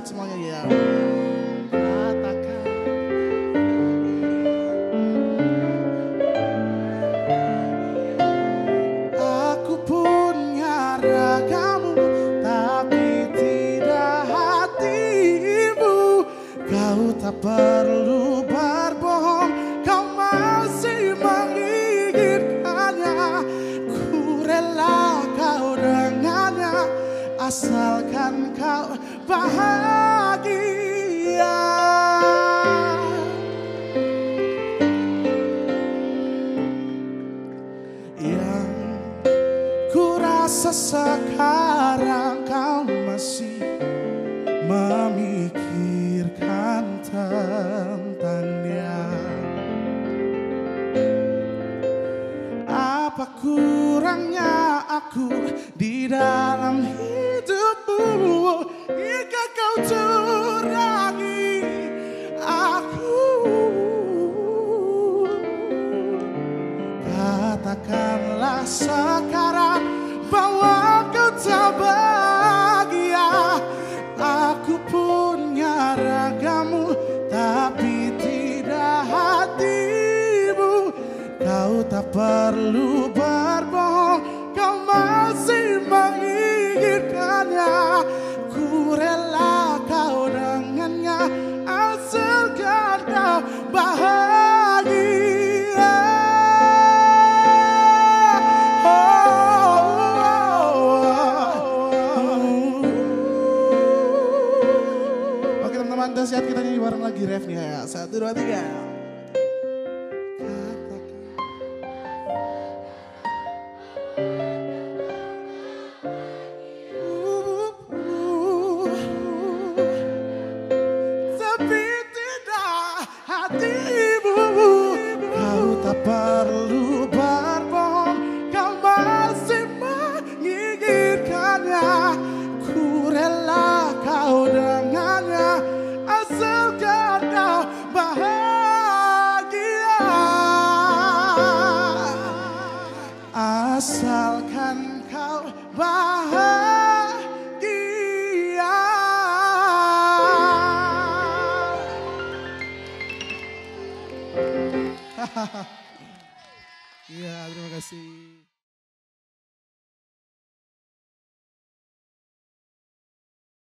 sehat semuanya ya. Aku punya ragamu, tapi tidak hatimu. Kau tak perlu berbohong, kau masih menginginkannya. Ku rela kau dengannya, asalkan kau bahagia. Yang ku rasa sekarang kau masih memikirkan tentang dia. Apa kurangnya aku di dalam hidupmu hingga kau curangi aku? Katakanlah sekarang bahwa kau tak bahagia. Aku punya ragamu, tapi tidak hatimu. Kau tak perlu berbohong, kau masih menginginkannya. Ku rela kau dengannya, asalkan kau bahagia. Oke teman-teman, udah siap kita nyanyi bareng lagi refnya ya. 1, 2, 3. Kau tak perlu berbohong, kau masih menginginkannya. Ku rela kau dengannya, asalkan kau bahagia. Asalkan kau bahagia. Iya, terima kasih.